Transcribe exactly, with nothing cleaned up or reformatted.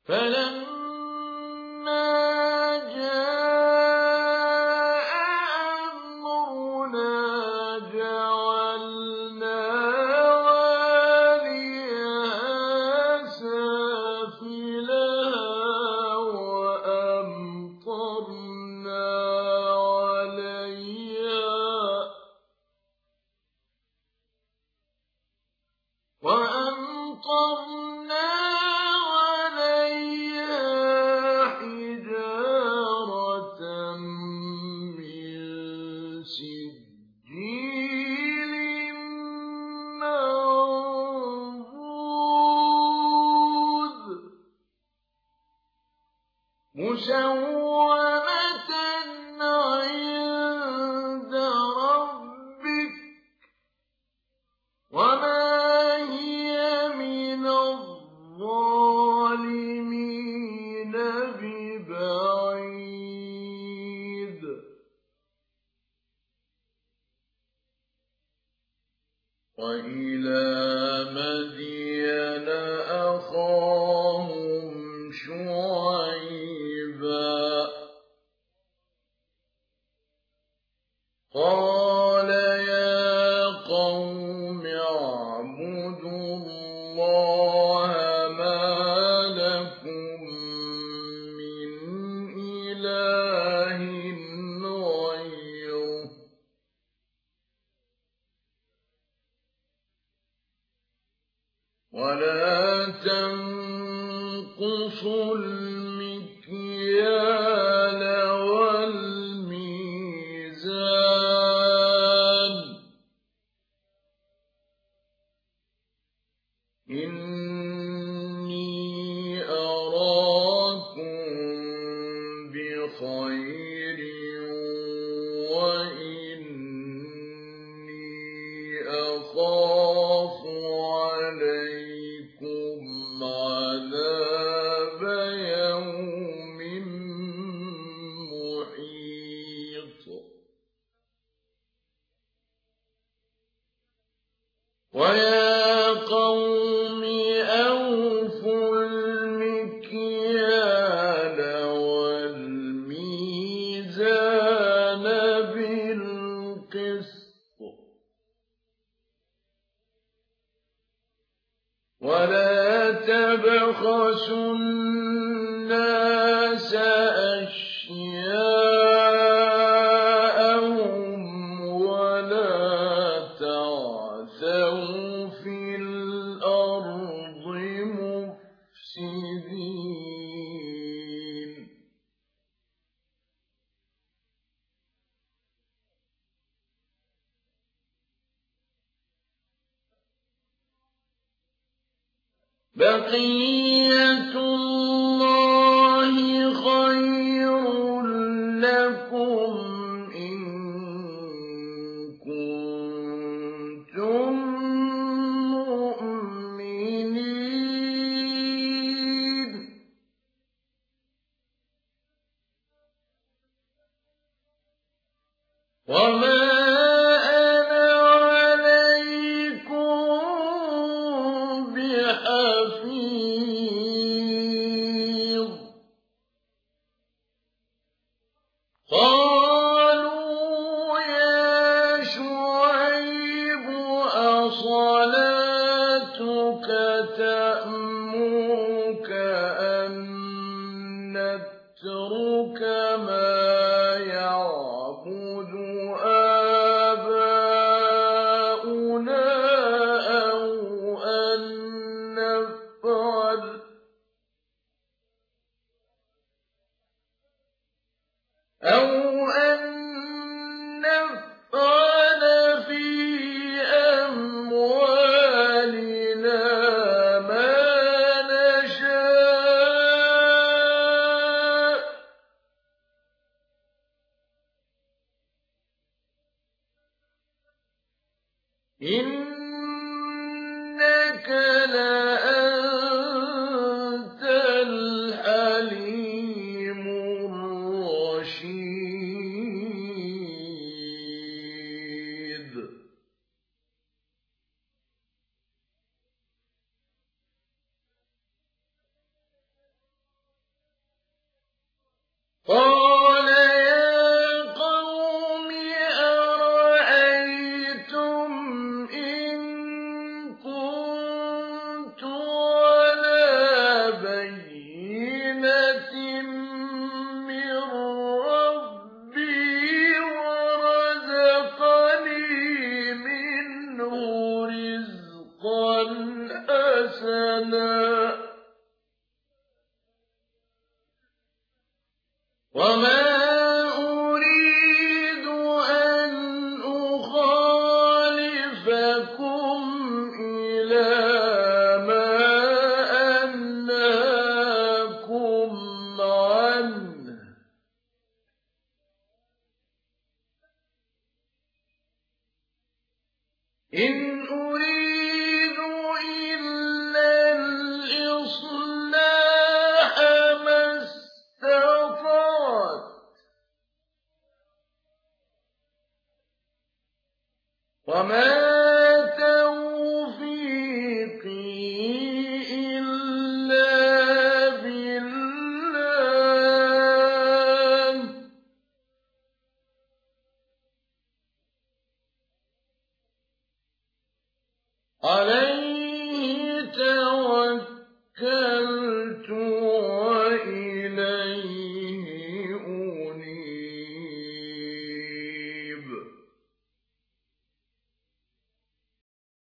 فلما جاء أمرنا جعلنا عاليها سافلها وأمطرنا عليها وأمطرنا عليها حجارة من سجيل منضود مسومة عند ربك وما هي من الظالمين ببعيد وإلى مدين أخاهم شعيبا قال يا قوم اعبدوا الله ما لكم من إله غيره ولا تنقصوا المكيال والميزان إني أراكم بخير وإني أخاف عليكم عذاب يوم محيط ويا قوم أوفوا المكيال والميزان بالقسط ولا تبخسوا الناس أشياءهم ولا تعثوا في الأرض مفسدين بقية الله خير لكم إن كنتم مؤمنين وما أنا عليكم بحفيظ قالوا يا شعيب أصلاتك تأمرك أن نترك ما يعبد آباؤنا أو أن نفعل أو أن نفعل في أموالنا ما نشاء إنك لأنت لنا وما أريد أن أخالفكم إلى ما أنهاكم عنه إن أريد إلا الإصلاح ما استطعت وما توفيقي إلا بالله عليه توكلت